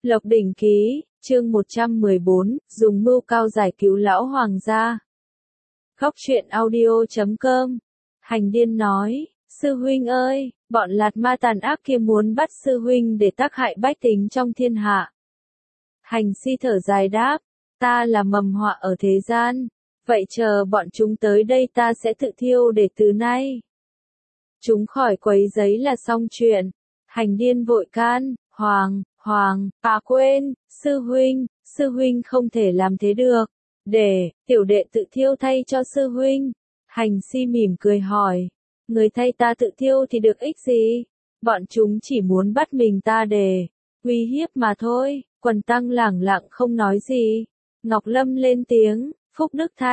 Lộc Đỉnh Ký, chương 114, dùng mưu cao giải cứu lão hoàng gia. Góc truyện audio.com. Hành Điên nói, sư huynh ơi, bọn Lạt Ma tàn ác kia muốn bắt sư huynh để tác hại bách tính trong thiên hạ. Hành Si thở dài đáp, ta là mầm họa ở thế gian, vậy chờ bọn chúng tới đây ta sẽ tự thiêu để từ nay. Chúng khỏi quấy giấy là xong chuyện. Hành Điên vội can, Hoàng, quên, sư huynh không thể làm thế được. Để, tiểu đệ tự thiêu thay cho sư huynh. Hành Si mỉm cười hỏi, người thay ta tự thiêu thì được ích gì? Bọn chúng chỉ muốn bắt mình ta để uy hiếp mà thôi. Quần tăng lẳng lặng không nói gì. Ngọc Lâm lên tiếng, phúc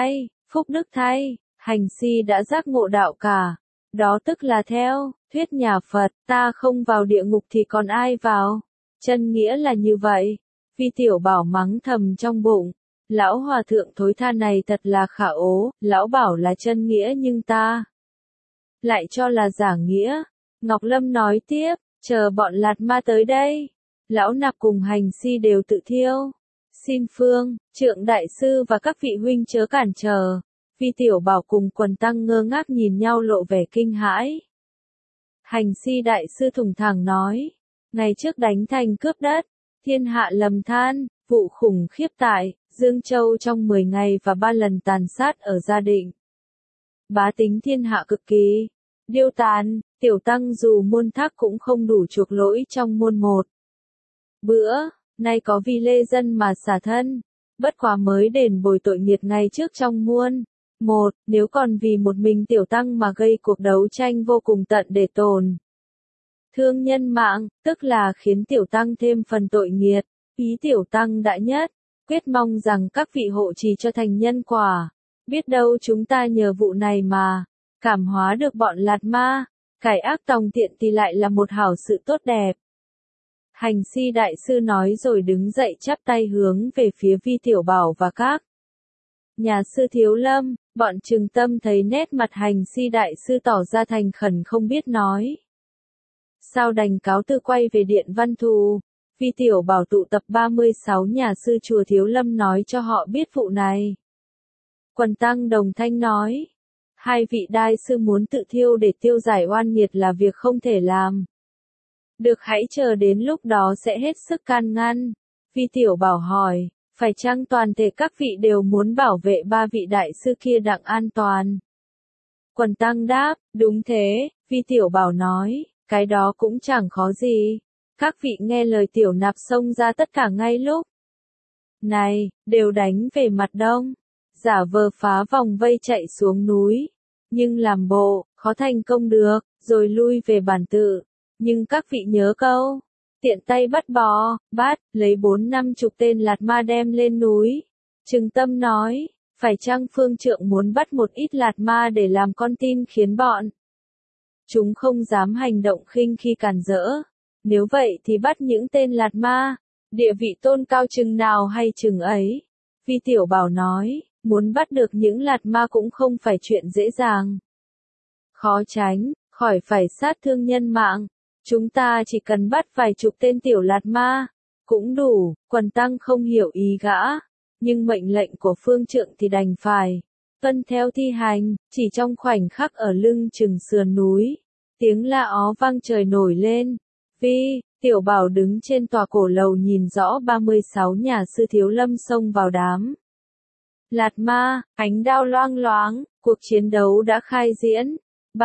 đức thay, Hành Si đã giác ngộ đạo cả. Đó tức là theo thuyết nhà Phật, ta không vào địa ngục thì còn ai vào? Chân nghĩa là như vậy. Vi Tiểu Bảo mắng thầm trong bụng, lão hòa thượng thối tha này thật là khả ố, lão bảo là chân nghĩa nhưng ta lại cho là giả nghĩa. Ngọc Lâm nói tiếp, chờ bọn Lạt Ma tới đây, lão nạp cùng Hành Si đều tự thiêu. Xin Phương, Trượng đại sư và các vị huynh chớ cản trở. Vi Tiểu Bảo cùng quần tăng ngơ ngác nhìn nhau lộ vẻ kinh hãi. Hành Si đại sư thủng thẳng nói, ngày trước đánh thành cướp đất, thiên hạ lầm than, vụ khủng khiếp tại Dương Châu trong 10 ngày và 3 lần tàn sát ở Gia Định. Bá tính thiên hạ cực kỳ điêu tàn, tiểu tăng dù muôn thác cũng không đủ chuộc lỗi trong muôn một bữa, nay có vì lê dân mà xả thân, bất quá mới đền bồi tội nghiệt ngày trước trong muôn một, nếu còn vì một mình tiểu tăng mà gây cuộc đấu tranh vô cùng tận để tổn thương nhân mạng, tức là khiến tiểu tăng thêm phần tội nghiệt. Ý tiểu tăng đã nhất, quyết mong rằng các vị hộ trì cho thành nhân quả. Biết đâu chúng ta nhờ vụ này mà cảm hóa được bọn Lạt Ma, cải ác tòng thiện thì lại là một hảo sự tốt đẹp. Hành Si đại sư nói rồi đứng dậy chắp tay hướng về phía Vi Tiểu Bảo và các nhà sư Thiếu Lâm. Bọn Trừng Tâm thấy nét mặt Hành Si đại sư tỏ ra thành khẩn không biết nói sao đành cáo từ quay về điện Văn Thù. Vi Tiểu Bảo tụ tập 36 nhà sư chùa Thiếu Lâm nói cho họ biết vụ này. Quần tăng đồng thanh nói, hai vị đại sư muốn tự thiêu để tiêu giải oan nghiệt là việc không thể làm được, hãy chờ đến lúc đó sẽ hết sức can ngăn. Vi Tiểu Bảo hỏi, phải chăng toàn thể các vị đều muốn bảo vệ ba vị đại sư kia đặng an toàn? Quần tăng đáp, đúng thế. Vi Tiểu Bảo nói, cái đó cũng chẳng khó gì. Các vị nghe lời tiểu nạp xông ra tất cả ngay lúc này, đều đánh về mặt đông, giả vờ phá vòng vây chạy xuống núi, nhưng làm bộ khó thành công được, rồi lui về bản tự. Nhưng các vị nhớ câu, tiện tay bắt bò, lấy 4-50 tên Lạt Ma đem lên núi. Trừng Tâm nói, phải chăng phương trượng muốn bắt một ít Lạt Ma để làm con tin khiến bọn chúng không dám hành động khinh khi cản rỡ? Nếu vậy thì bắt những tên Lạt Ma, địa vị tôn cao chừng nào hay chừng ấy. Vi Tiểu Bảo nói, muốn bắt được những Lạt Ma cũng không phải chuyện dễ dàng. Khó tránh khỏi phải sát thương nhân mạng. Chúng ta chỉ cần bắt vài chục tên tiểu Lạt Ma cũng đủ. Quần tăng không hiểu ý gã, nhưng mệnh lệnh của phương trượng thì đành phải tuân theo thi hành. Chỉ trong khoảnh khắc ở lưng chừng sườn núi, tiếng la ó vang trời nổi lên. Vi Tiểu Bảo đứng trên tòa cổ lầu nhìn rõ 36 nhà sư Thiếu Lâm xông vào đám Lạt Ma, ánh đao loang loáng, cuộc chiến đấu đã khai diễn.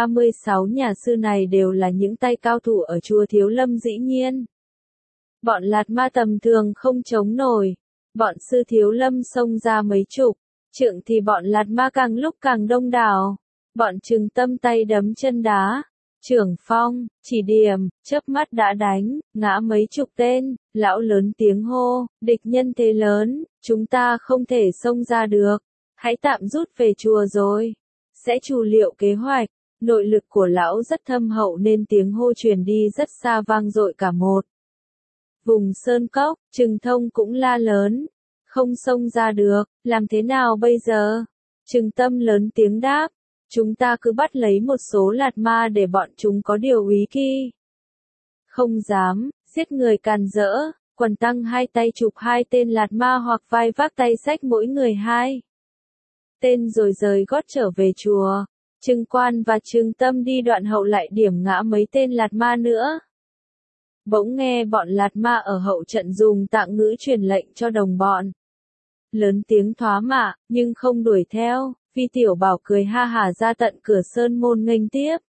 36 nhà sư này đều là những tay cao thủ ở chùa Thiếu Lâm dĩ nhiên. Bọn Lạt Ma tầm thường không chống nổi. Bọn sư Thiếu Lâm xông ra mấy chục trượng thì bọn Lạt Ma càng lúc càng đông đảo. Bọn Trừng Tâm tay đấm chân đá, trưởng phong, chỉ điểm, chớp mắt đã đánh ngã mấy chục tên. Lão lớn tiếng hô, địch nhân thế lớn, chúng ta không thể xông ra được, hãy tạm rút về chùa rồi sẽ chủ liệu kế hoạch. Nội lực của lão rất thâm hậu nên tiếng hô truyền đi rất xa vang dội cả một vùng sơn cốc. Trừng Thông cũng la lớn, không xông ra được, làm thế nào bây giờ? Trừng Tâm lớn tiếng đáp, chúng ta cứ bắt lấy một số Lạt Ma để bọn chúng có điều úy kỳ không dám giết người càn rỡ. Quần tăng hai tay chụp hai tên lạt ma hoặc vai vác tay xách mỗi người hai tên rồi rời gót trở về chùa. Trừng Quan và Trừng Tâm đi đoạn hậu lại điểm ngã mấy tên lạt ma nữa. Bỗng nghe bọn lạt ma ở hậu trận dùng tạng ngữ truyền lệnh cho đồng bọn. Lớn tiếng thoá mạ, nhưng không đuổi theo, Vi Tiểu Bảo cười ha hả ra tận cửa sơn môn nghênh tiếp.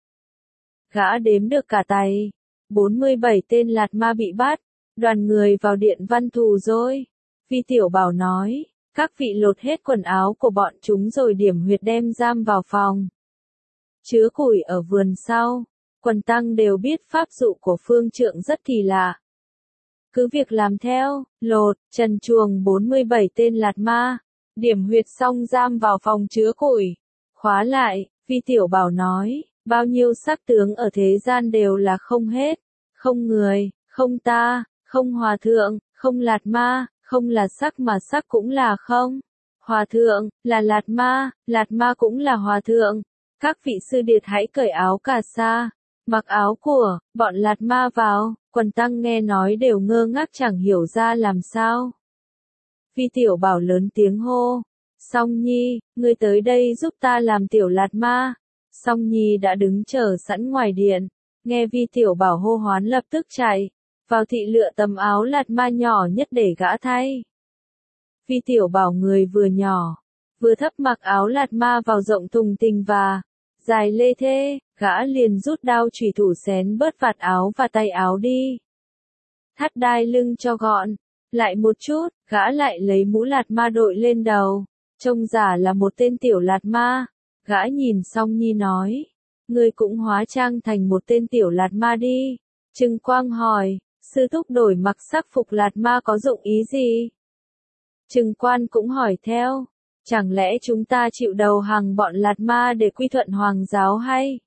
Gã đếm được cả tay. 47 tên lạt ma bị bắt, đoàn người vào điện văn thù rồi. Vi Tiểu Bảo nói, các vị lột hết quần áo của bọn chúng rồi điểm huyệt đem giam vào phòng. Chứa củi ở vườn sau. Quần tăng đều biết pháp dụ của phương trượng rất kỳ lạ. Cứ việc làm theo, lột, trần chuồng 47 tên lạt ma, điểm huyệt xong giam vào phòng chứa củi. Khóa lại, Vi Tiểu Bảo nói, bao nhiêu sắc tướng ở thế gian đều là không hết, không người, không ta, không hòa thượng, không lạt ma, không là sắc mà sắc cũng là không. Hòa thượng, là lạt ma cũng là hòa thượng. Các vị sư điệt hãy cởi áo cà sa, mặc áo của bọn lạt ma vào. Quần tăng nghe nói đều ngơ ngác chẳng hiểu ra làm sao. Vi Tiểu Bảo lớn tiếng hô, Song Nhi, ngươi tới đây giúp ta làm tiểu lạt ma. Song Nhi đã đứng chờ sẵn ngoài điện, nghe Vi Tiểu Bảo hô hoán lập tức chạy vào thị lựa tấm áo lạt ma nhỏ nhất để gã thay. Vi Tiểu Bảo người vừa nhỏ, vừa thấp mặc áo lạt ma vào rộng thùng thình và dài lê thê, gã liền rút đao chủy thủ xén bớt vạt áo và tay áo đi. Thắt đai lưng cho gọn, lại một chút, gã lại lấy mũ lạt ma đội lên đầu, trông giả là một tên tiểu lạt ma. Gã nhìn Song Nhi nói, ngươi cũng hóa trang thành một tên tiểu lạt ma đi. Trừng Quang hỏi, sư thúc đổi mặc sắc phục lạt ma có dụng ý gì? Trừng Quan cũng hỏi theo, chẳng lẽ chúng ta chịu đầu hàng bọn lạt ma để quy thuận hoàng giáo hay?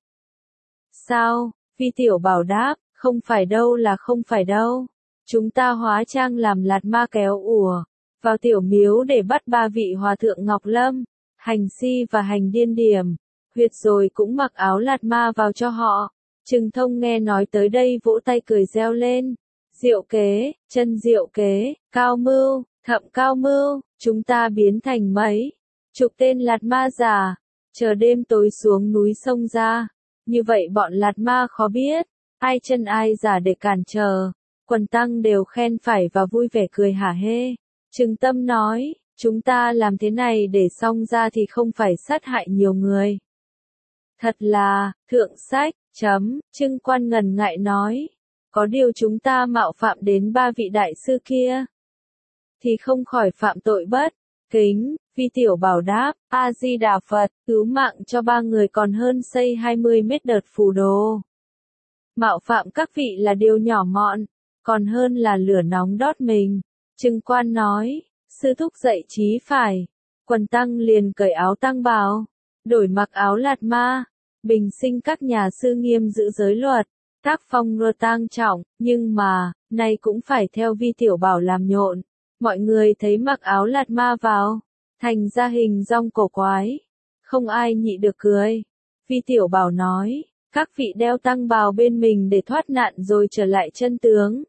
Sao? Vi Tiểu Bảo đáp, không phải đâu là không phải đâu. Chúng ta hóa trang làm lạt ma kéo ùa vào tiểu miếu để bắt ba vị hòa thượng Ngọc Lâm, Hành Si và Hành Điên Điểm huyệt rồi cũng mặc áo lạt ma vào cho họ. Trừng Thông nghe nói tới đây vỗ tay cười reo lên. Diệu kế, chân diệu kế, cao mưu, thậm cao mưu, chúng ta biến thành mấy chục tên lạt ma giả, chờ đêm tối xuống núi sông ra. Như vậy bọn lạt ma khó biết, ai chân ai giả để cản trở. Quần tăng đều khen phải và vui vẻ cười hả hê. Trừng Tâm nói, chúng ta làm thế này để xong ra thì không phải sát hại nhiều người. Thật là, thượng sách, Trừng Quan ngần ngại nói, có điều chúng ta mạo phạm đến ba vị đại sư kia, thì không khỏi phạm tội bất kính. Vi Tiểu Bảo đáp, A-di-đà Phật, cứu mạng cho ba người còn hơn xây 20 mét đợt phù đồ. Mạo phạm các vị là điều nhỏ mọn, còn hơn là lửa nóng đốt mình. Trừng Quan nói, sư thúc dạy chí phải. Quần tăng liền cởi áo tăng bào, đổi mặc áo lạt ma, bình sinh các nhà sư nghiêm giữ giới luật, tác phong rơ tang trọng, nhưng mà, nay cũng phải theo Vi Tiểu Bảo làm nhộn. Mọi người thấy mặc áo lạt ma vào, thành ra hình dong cổ quái, không ai nhị được cười. Vi Tiểu Bảo nói, các vị đeo tăng bào bên mình để thoát nạn rồi trở lại chân tướng.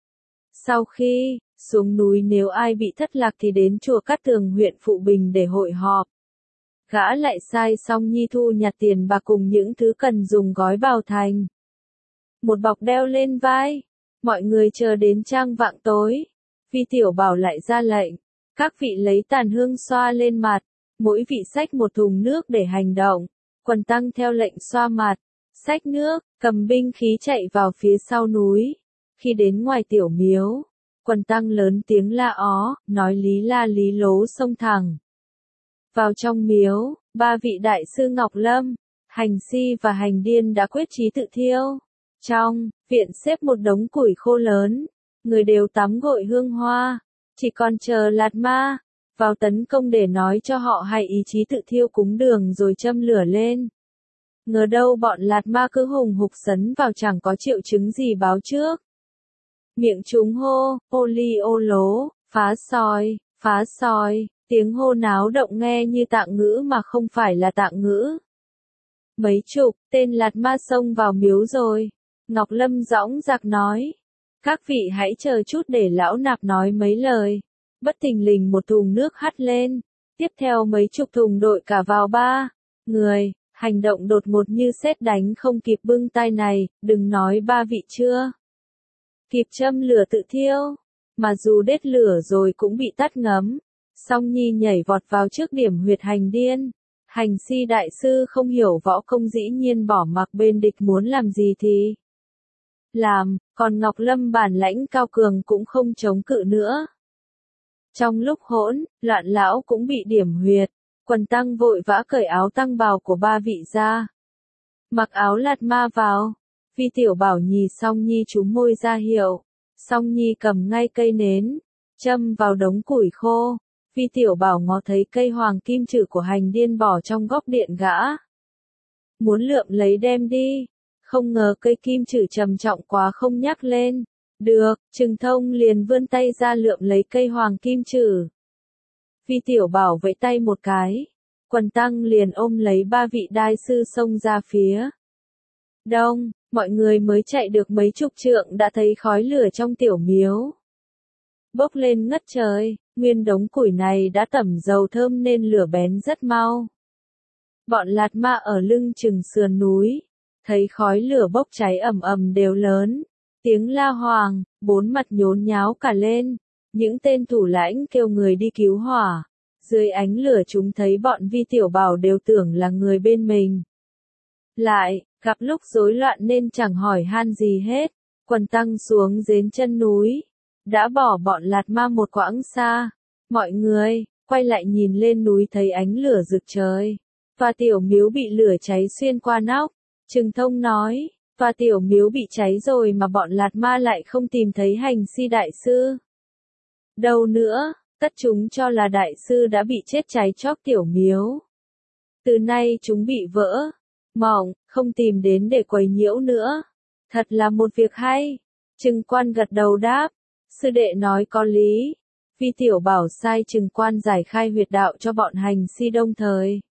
Sau khi xuống núi nếu ai bị thất lạc thì đến chùa Cát Tường huyện Phụ Bình để hội họp. Gã lại sai Song Nhi thu nhặt tiền bạc cùng những thứ cần dùng gói vào thành một bọc đeo lên vai. Mọi người chờ đến chang vạng tối, Vi Tiểu Bảo lại ra lệnh, các vị lấy tàn hương xoa lên mặt, mỗi vị xách một thùng nước để hành động. Quần tăng theo lệnh xoa mặt, xách nước, cầm binh khí chạy vào phía sau núi. Khi đến ngoài tiểu miếu, quần tăng lớn tiếng la ó, nói lý la lý lố xông thẳng vào trong miếu. Ba vị đại sư Ngọc Lâm, Hành Si và Hành Điên đã quyết chí tự thiêu. Trong viện xếp một đống củi khô lớn, người đều tắm gội hương hoa, chỉ còn chờ lạt ma vào tấn công để nói cho họ hay ý chí tự thiêu cúng đường rồi châm lửa lên. Ngờ đâu bọn lạt ma cứ hùng hục sấn vào chẳng có triệu chứng gì báo trước. Miệng chúng hô, ô ly ô lố, phá soi, tiếng hô náo động nghe như tạng ngữ mà không phải là tạng ngữ. Mấy chục tên lạt ma xông vào miếu rồi. Ngọc Lâm dõng dạc nói, Các vị hãy chờ chút để lão nạp nói mấy lời. Bất thình lình một thùng nước hắt lên. Tiếp theo mấy chục thùng đội cả vào 3 người. Hành động đột ngột như sét đánh không kịp bưng tay này, đừng nói 3 vị chưa kịp châm lửa tự thiêu. Mà dù đết lửa rồi cũng bị tắt ngấm. Song Nhi nhảy vọt vào trước điểm huyệt hành điên. Hành si đại sư không hiểu võ công dĩ nhiên bỏ mặc bên địch muốn làm gì thì làm, còn Ngọc Lâm bản lãnh cao cường cũng không chống cự nữa. Trong lúc hỗn loạn lão cũng bị điểm huyệt, Quần tăng vội vã cởi áo tăng bào của 3 vị ra. Mặc áo lạt ma vào. Vi Tiểu Bảo nhì Song Nhi trúm môi ra hiệu. Song Nhi cầm ngay cây nến, châm vào đống củi khô. Vi Tiểu Bảo ngó thấy cây hoàng kim chử của hành điên bỏ trong góc điện gã. Muốn lượm lấy đem đi. Không ngờ cây kim chử trầm trọng quá không nhắc lên. Được, Trừng Thông liền vươn tay ra lượm lấy cây hoàng kim chử. Vi Tiểu Bảo vẫy tay một cái. Quần tăng liền ôm lấy 3 vị đai sư xông ra phía đông. Mọi người mới chạy được mấy chục trượng đã thấy khói lửa trong tiểu miếu bốc lên ngất trời. Nguyên đống củi này đã tẩm dầu thơm nên lửa bén rất mau. Bọn Lạt Ma ở lưng chừng sườn núi, thấy khói lửa bốc cháy ầm ầm đều lớn, tiếng la hoàng, 4 mặt nhốn nháo cả lên. Những tên thủ lãnh kêu người đi cứu hỏa. Dưới ánh lửa chúng thấy bọn Vi Tiểu Bảo đều tưởng là người bên mình. Lại, gặp lúc rối loạn nên chẳng hỏi han gì hết. Quần tăng xuống đến chân núi, đã bỏ bọn Lạt Ma một quãng xa. Mọi người quay lại nhìn lên núi thấy ánh lửa rực trời. Và tiểu miếu bị lửa cháy xuyên qua nóc. Trừng Thông nói, và tiểu miếu bị cháy rồi mà bọn Lạt Ma lại không tìm thấy Hành Si đại sư đâu nữa. Tất chúng cho là đại sư đã bị chết cháy chóc tiểu miếu. Từ nay chúng bị vỡ mộng, không tìm đến để quấy nhiễu nữa. Thật là một việc hay. Trừng Quan gật đầu đáp. Sư đệ nói có lý. Vi Tiểu Bảo sai Trừng Quan giải khai huyệt đạo cho bọn Hành Si đồng thời.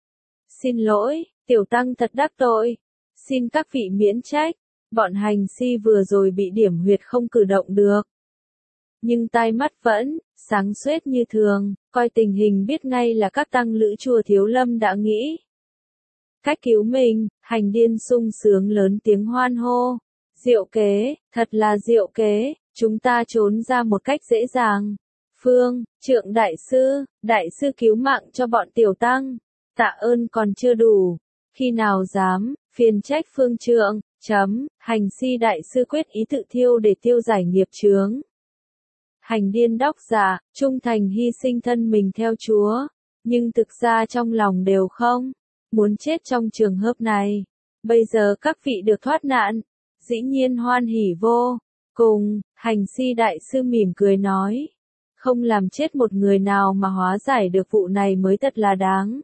Xin lỗi, tiểu tăng thật đắc tội. Xin các vị miễn trách. Bọn Hành Si vừa rồi bị điểm huyệt không cử động được. Nhưng tai mắt vẫn sáng suốt như thường, coi tình hình biết ngay là các tăng lữ chùa Thiếu Lâm đã nghĩ cách cứu mình. Hành điên sung sướng lớn tiếng hoan hô. Diệu kế, thật là diệu kế, chúng ta trốn ra một cách dễ dàng. Phương, Trượng đại sư cứu mạng cho bọn tiểu tăng. Tạ ơn còn chưa đủ. Khi nào dám, phiền trách Phương Trượng. Hành Si đại sư quyết ý tự thiêu để tiêu giải nghiệp chướng. Hành điên đóc dạ, trung thành hy sinh thân mình theo Chúa, nhưng thực ra trong lòng đều không muốn chết trong trường hợp này. Bây giờ các vị được thoát nạn, dĩ nhiên hoan hỉ vô cùng. Hành Si đại sư mỉm cười nói, không làm chết một người nào mà hóa giải được vụ này mới thật là đáng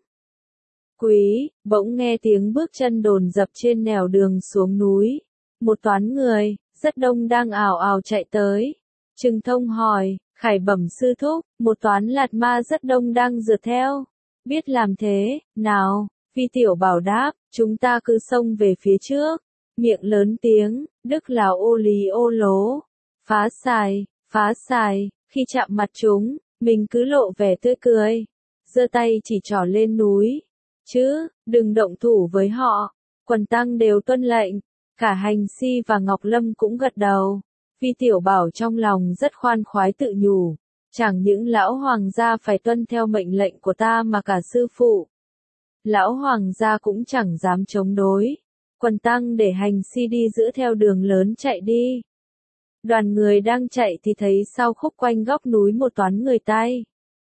quý. Bỗng nghe tiếng bước chân đồn dập trên nẻo đường xuống núi. Một toán người, rất đông đang ào ào chạy tới. Trừng Thông hỏi, khải bẩm sư thúc, một toán Lạt Ma rất đông đang rượt theo. Biết làm thế nào? Vi Tiểu Bảo đáp, chúng ta cứ xông về phía trước. Miệng lớn tiếng, Đức Lào ô lý ô lố. Phá xài, khi chạm mặt chúng, mình cứ lộ vẻ tươi cười. Giơ tay chỉ trỏ lên núi. Chứ, đừng động thủ với họ. Quần tăng đều tuân lệnh. Cả Hành Si và Ngọc Lâm cũng gật đầu. Vi Tiểu Bảo trong lòng rất khoan khoái tự nhủ. Chẳng những lão hoàng gia phải tuân theo mệnh lệnh của ta mà cả sư phụ. Lão hoàng gia cũng chẳng dám chống đối. Quần tăng để Hành Si đi giữ theo đường lớn chạy đi. Đoàn người đang chạy thì thấy sau khúc quanh góc núi một toán người tay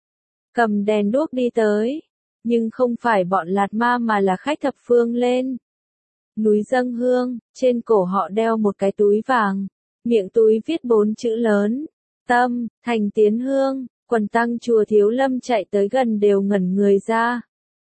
cầm đèn đuốc đi tới. Nhưng không phải bọn Lạt Ma mà là khách thập phương lên núi dâng hương. Trên cổ họ đeo một cái túi vàng. Miệng túi viết 4 chữ lớn. Tâm, thành tiến hương. Quần tăng chùa Thiếu Lâm chạy tới gần đều ngẩn người ra.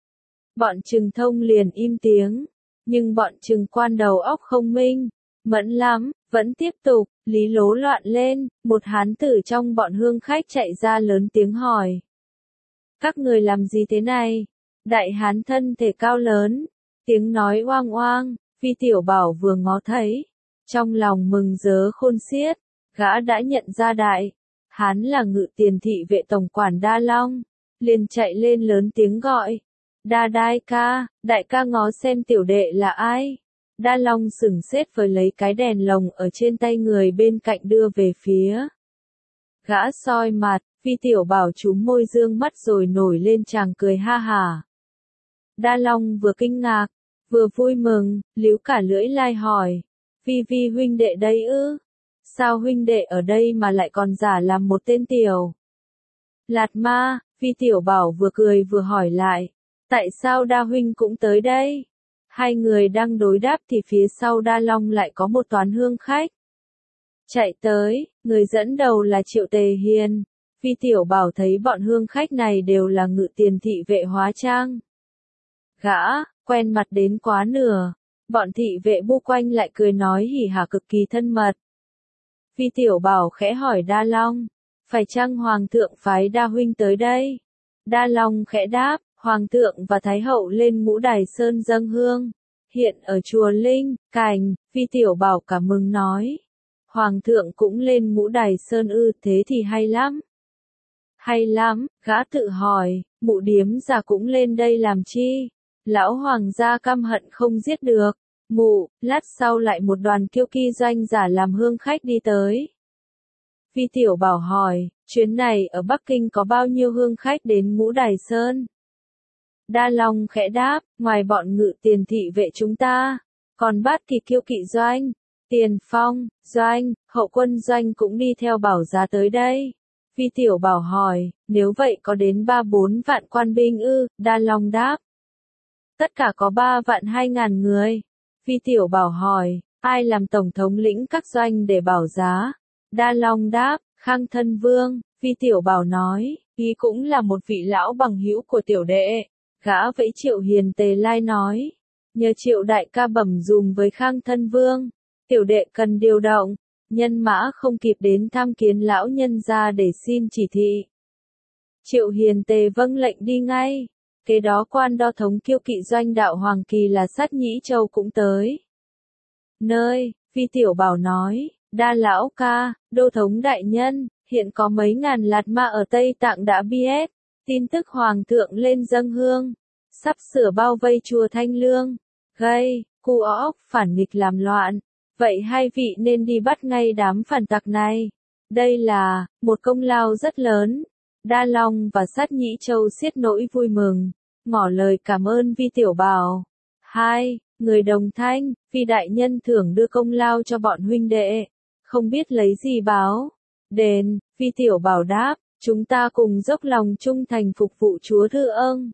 Bọn Trừng Thông liền im tiếng. Nhưng bọn Trừng Quan đầu óc không minh mẫn lắm, vẫn tiếp tục, lý lố loạn lên. Một hán tử trong bọn hương khách chạy ra lớn tiếng hỏi. Các người làm gì thế này? Đại hán thân thể cao lớn, tiếng nói oang oang. Vi Tiểu Bảo vừa ngó thấy, trong lòng mừng rỡ khôn xiết. Gã đã nhận ra đại hán là Ngự Tiền thị vệ tổng quản Đa Long, liền chạy lên lớn tiếng gọi. Đa đại ca ngó xem tiểu đệ là ai. Đa Long sửng sết với lấy cái đèn lồng ở trên tay người bên cạnh đưa về phía. Gã soi mặt, Vi Tiểu Bảo trúm môi dương mắt rồi nổi lên chàng cười ha hả. Đa Long vừa kinh ngạc, vừa vui mừng, líu cả lưỡi lai hỏi. Vi huynh đệ đây ư? Sao huynh đệ ở đây mà lại còn giả làm một tên tiểu Lạt Ma? Vi Tiểu Bảo vừa cười vừa hỏi lại. Tại sao Đa huynh cũng tới đây? Hai người đang đối đáp thì phía sau Đa Long lại có một toán hương khách chạy tới, người dẫn đầu là Triệu Tề Hiền. Vi Tiểu Bảo thấy bọn hương khách này đều là Ngự Tiền thị vệ hóa trang. Gã quen mặt đến quá nửa, bọn thị vệ bu quanh lại cười nói hỉ hả cực kỳ thân mật. Vi Tiểu Bảo khẽ hỏi Đa Long, phải chăng Hoàng thượng phái Đa huynh tới đây? Đa Long khẽ đáp, Hoàng thượng và Thái hậu lên Ngũ Đài Sơn dâng hương, hiện ở chùa Linh Cảnh. Vi Tiểu Bảo cảm mừng nói, Hoàng thượng cũng lên Ngũ Đài Sơn ư? Thế thì hay lắm. Hay lắm, gã tự hỏi, mụ điếm già cũng lên đây làm chi? Lão hoàng gia căm hận không giết được. Mụ, lát sau lại một đoàn kiêu kỳ doanh giả làm hương khách đi tới. Vi Tiểu Bảo hỏi, chuyến này ở Bắc Kinh có bao nhiêu hương khách đến Ngũ Đài Sơn? Đa Long khẽ đáp, ngoài bọn Ngự Tiền thị vệ chúng ta, còn Bát Kỳ kiêu kỵ doanh, Tiền Phong doanh, Hậu quân doanh cũng đi theo Bảo giá tới đây. Vi Tiểu Bảo hỏi, nếu vậy có đến 3-4 vạn quan binh ư? Đa Long đáp, tất cả có 3 vạn 2.000 người. Vi Tiểu Bảo hỏi, ai làm tổng thống lĩnh các doanh để Bảo giá? Đa Long đáp, Khang Thân Vương. Vi Tiểu Bảo nói, ý cũng là một vị lão bằng hữu của tiểu đệ. Gã vẫy Triệu Hiền Tề lai nói, nhờ Triệu đại ca bẩm dùm với Khang Thân Vương, tiểu đệ cần điều động nhân mã không kịp đến tham kiến lão nhân gia để xin chỉ thị. Triệu Hiền Tề vâng lệnh đi ngay. Kế đó quan đo thống kiêu kỵ doanh đạo Hoàng Kỳ là Sát Nhĩ Châu cũng tới nơi. Vi Tiểu Bảo nói, Đa lão ca, đô thống đại nhân, hiện có mấy ngàn Lạt Ma ở Tây Tạng đã biết tin tức Hoàng thượng lên dâng hương, sắp sửa bao vây chùa Thanh Lương, gây cu óc phản nghịch làm loạn. Vậy hai vị nên đi bắt ngay đám phản tặc này. Đây là một công lao rất lớn. Đa Long và Sát Nhĩ Châu xiết nỗi vui mừng, ngỏ lời cảm ơn Vi Tiểu Bảo. Hai người đồng thanh, Vi đại nhân thưởng đưa công lao cho bọn huynh đệ, không biết lấy gì báo đền. Vi Tiểu Bảo đáp, chúng ta cùng dốc lòng trung thành phục vụ Chúa Thư âng.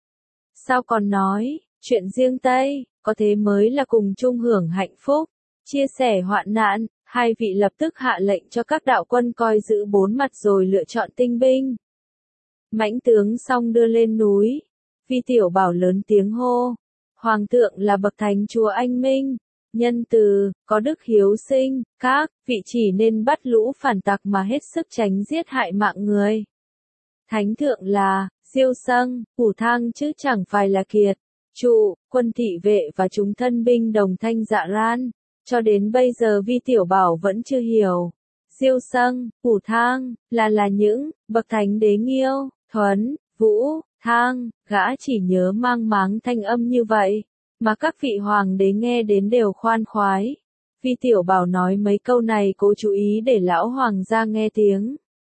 Sao còn nói, chuyện riêng Tây, có thế mới là cùng chung hưởng hạnh phúc, chia sẻ hoạn nạn. Hai vị lập tức hạ lệnh cho các đạo quân coi giữ 4 mặt rồi lựa chọn tinh binh mãnh tướng xong đưa lên núi. Vi Tiểu Bảo lớn tiếng hô, Hoàng thượng là bậc thánh chúa anh minh, nhân từ, có đức hiếu sinh, các vị chỉ nên bắt lũ phản tặc mà hết sức tránh giết hại mạng người. Thánh thượng là Diêu Sâng, Phủ Thang chứ chẳng phải là Kiệt Trụ, quân thị vệ và chúng thân binh đồng thanh dạ ran. Cho đến bây giờ Vi Tiểu Bảo vẫn chưa hiểu. Diêu Sâng, Phủ Thang, là những bậc thánh đế Nghiêu, Thuấn, Vũ, Thang. Gã chỉ nhớ mang máng thanh âm như vậy, mà các vị hoàng đế nghe đến đều khoan khoái. Vi Tiểu Bảo nói mấy câu này cố chú ý để lão hoàng gia nghe tiếng.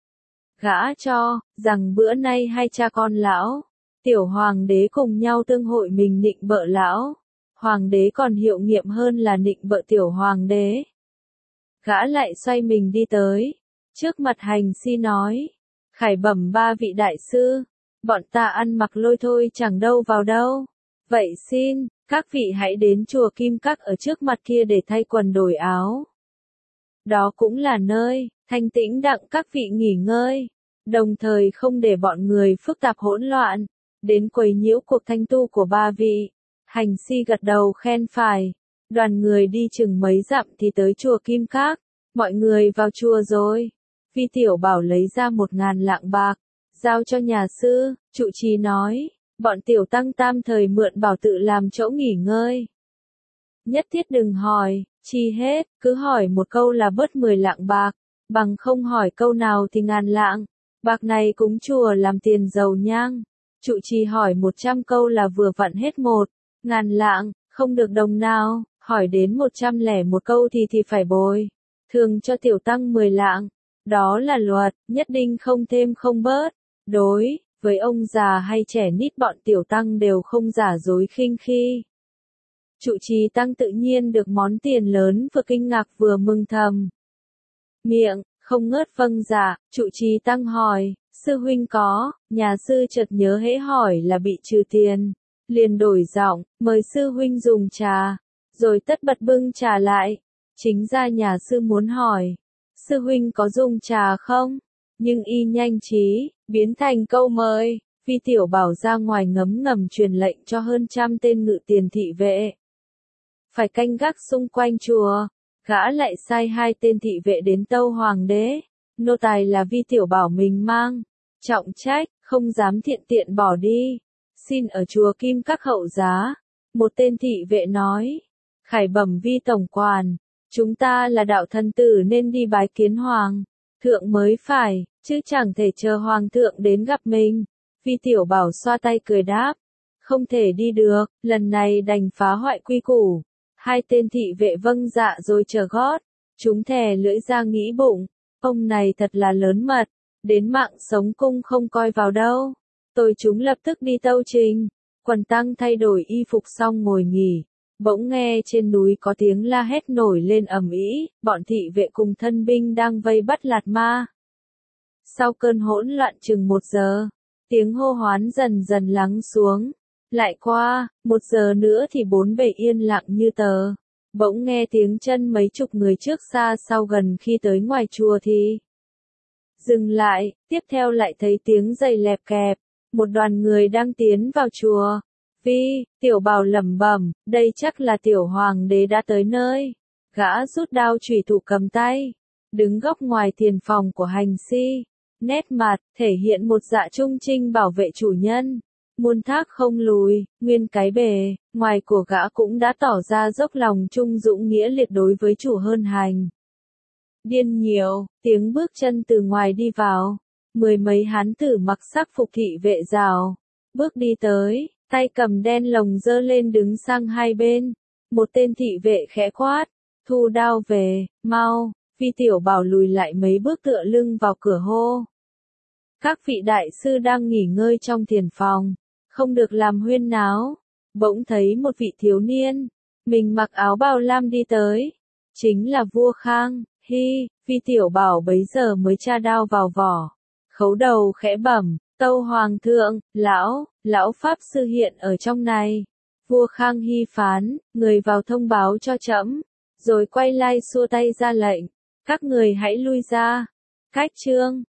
Gã cho rằng bữa nay hai cha con lão tiểu hoàng đế cùng nhau tương hội mình nịnh bợ lão hoàng đế còn hiệu nghiệm hơn là nịnh bợ tiểu hoàng đế. Gã lại xoay mình đi tới trước mặt hành si nói, khải bẩm 3 vị đại sư, bọn ta ăn mặc lôi thôi chẳng đâu vào đâu. Vậy xin các vị hãy đến chùa Kim Các ở trước mặt kia để thay quần đổi áo. Đó cũng là nơi thanh tĩnh đặng các vị nghỉ ngơi, đồng thời không để bọn người phức tạp hỗn loạn đến quấy nhiễu cuộc thanh tu của 3 vị. Hành si gật đầu khen phải. Đoàn người đi chừng mấy dặm thì tới chùa Kim Các. Mọi người vào chùa rồi. Vi Tiểu Bảo lấy ra 1.000 lạng bạc, giao cho nhà sư. Trụ trì nói, bọn tiểu tăng tam thời mượn bảo tự làm chỗ nghỉ ngơi. Nhất thiết đừng hỏi chi hết, cứ hỏi một câu là bớt 10 lạng bạc. bằng không hỏi câu nào thì ngàn lạng, bạc này cúng chùa làm tiền dầu nhang. Trụ trì hỏi 100 câu là vừa vặn hết 1.000 lạng, không được đồng nào, hỏi đến 101 câu thì phải bồi thường cho tiểu tăng 10 lạng. Đó là luật, nhất định không thêm không bớt. Đối với ông già hay trẻ nít bọn tiểu tăng đều không giả dối khinh khi. Trụ trì tăng tự nhiên được món tiền lớn, vừa kinh ngạc vừa mừng thầm miệng, không ngớt vâng dạ. Trụ trì tăng hỏi, sư huynh có, nhà sư chợt nhớ hễ hỏi là bị trừ tiền, liền đổi giọng, mời sư huynh dùng trà, rồi tất bật bưng trà lại. Chính ra nhà sư muốn hỏi, sư huynh có dùng trà không? Nhưng y nhanh trí, biến thành câu mời. Vi tiểu bảo ra ngoài ngấm ngầm truyền lệnh cho hơn 100 tên ngự tiền thị vệ phải canh gác xung quanh chùa. Gã lại sai 2 tên thị vệ đến tâu hoàng đế, nô tài là Vi tiểu bảo mình mang, trọng trách, không dám thiện tiện bỏ đi, xin ở chùa Kim Các hậu giá. Một tên thị vệ nói, khải bẩm Vi tổng quản, chúng ta là đạo thần tử nên đi bái kiến hoàng thượng mới phải, chứ chẳng thể chờ hoàng thượng đến gặp mình. Vi tiểu bảo xoa tay cười đáp, không thể đi được, lần này đành phá hoại quy củ. 2 tên thị vệ vâng dạ rồi trở gót. Chúng thè lưỡi ra nghĩ bụng, ông này thật là lớn mật, đến mạng sống cung không coi vào đâu. Tôi chúng lập tức đi tâu trình. Quần tăng thay đổi y phục xong ngồi nghỉ. Bỗng nghe trên núi có tiếng la hét nổi lên ầm ĩ, bọn thị vệ cùng thân binh đang vây bắt Lạt Ma. Sau cơn hỗn loạn chừng 1 giờ, tiếng hô hoán dần dần lắng xuống. Lại qua 1 giờ nữa thì 4 bề yên lặng như tờ. Bỗng nghe tiếng chân mấy chục người trước xa sau gần khi tới ngoài chùa thì dừng lại, tiếp theo lại thấy tiếng giày lẹp kẹp. Một đoàn người đang tiến vào chùa. Vi tiểu bảo lẩm bẩm, đây chắc là tiểu hoàng đế đã tới nơi. Gã rút đao chủy thủ cầm tay, đứng góc ngoài tiền phòng của hành si. Nét mặt thể hiện một dạ trung trinh bảo vệ chủ nhân, muôn thác không lùi. Nguyên cái bề ngoài của gã cũng đã tỏ ra dốc lòng trung dũng nghĩa liệt đối với chủ hơn hành điên nhiều. Tiếng bước chân từ ngoài đi vào, 10 mấy hán tử mặc sắc phục thị vệ rào bước đi tới, tay cầm đen lồng giơ lên đứng sang hai bên. Một tên thị vệ khẽ quát, thu đao về, mau. Vi tiểu bảo lùi lại mấy bước tựa lưng vào cửa hô, các vị đại sư đang nghỉ ngơi trong thiền phòng, không được làm huyên náo. Bỗng thấy một vị thiếu niên, mình mặc áo bào lam đi tới, chính là vua Khang. Hi, Vi tiểu bảo bấy giờ mới tra đao vào vỏ, khấu đầu khẽ bẩm, tâu hoàng thượng, lão pháp sư hiện ở trong này. Vua Khang Hy phán, người vào thông báo cho trẫm, rồi quay lại xua tay ra lệnh, các người hãy lui ra. Cách chương